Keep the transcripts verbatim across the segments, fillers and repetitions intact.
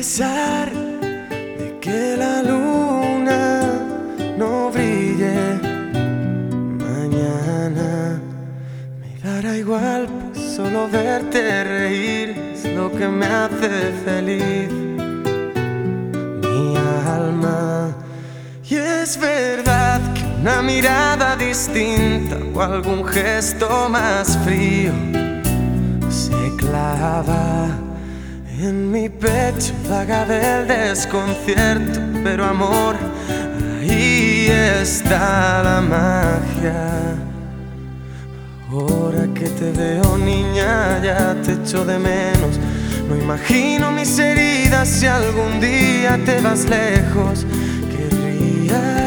pesar de que la luna no brille mañana, me dará igual, pues solo verte reír es lo que me hace feliz mi alma. Y es verdad que una mirada distinta o algún gesto más frío se clava en mi pecho, vaga del desconcierto, pero amor, ahí está la magia. Ahora que te veo, niña, ya te echo de menos. No imagino mis heridas si algún día te vas lejos. Querría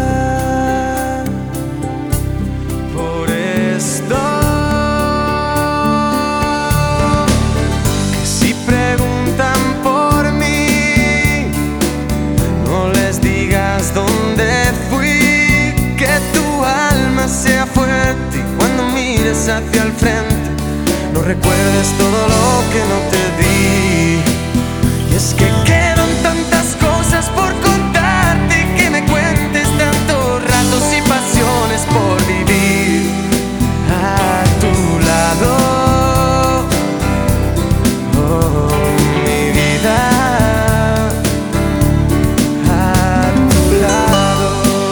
por esto que si preguntan por mí, no les digas dónde fui. Que tu alma sea fuerte y cuando mires hacia el frente no recuerdes todo lo que no te di. Y es que quedan tantas cosas por contarte, que me cuentes tantos ratos y pasiones por vivir a tu lado. Oh, mi vida, a tu lado.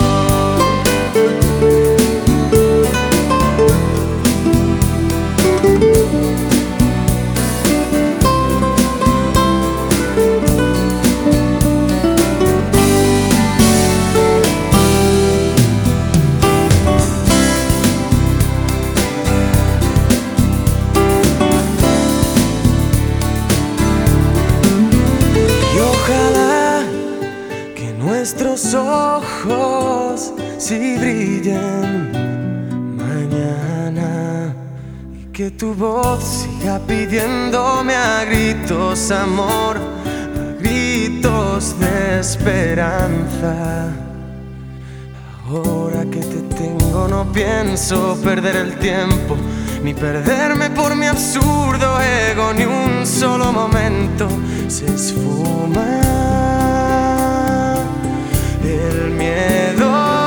Nuestros ojos sí brillen mañana y que tu voz siga pidiéndome a gritos amor, a gritos de esperanza. Ahora que te tengo no pienso perder el tiempo, ni perderme por mi absurdo ego, ni un solo momento se esfuma el miedo.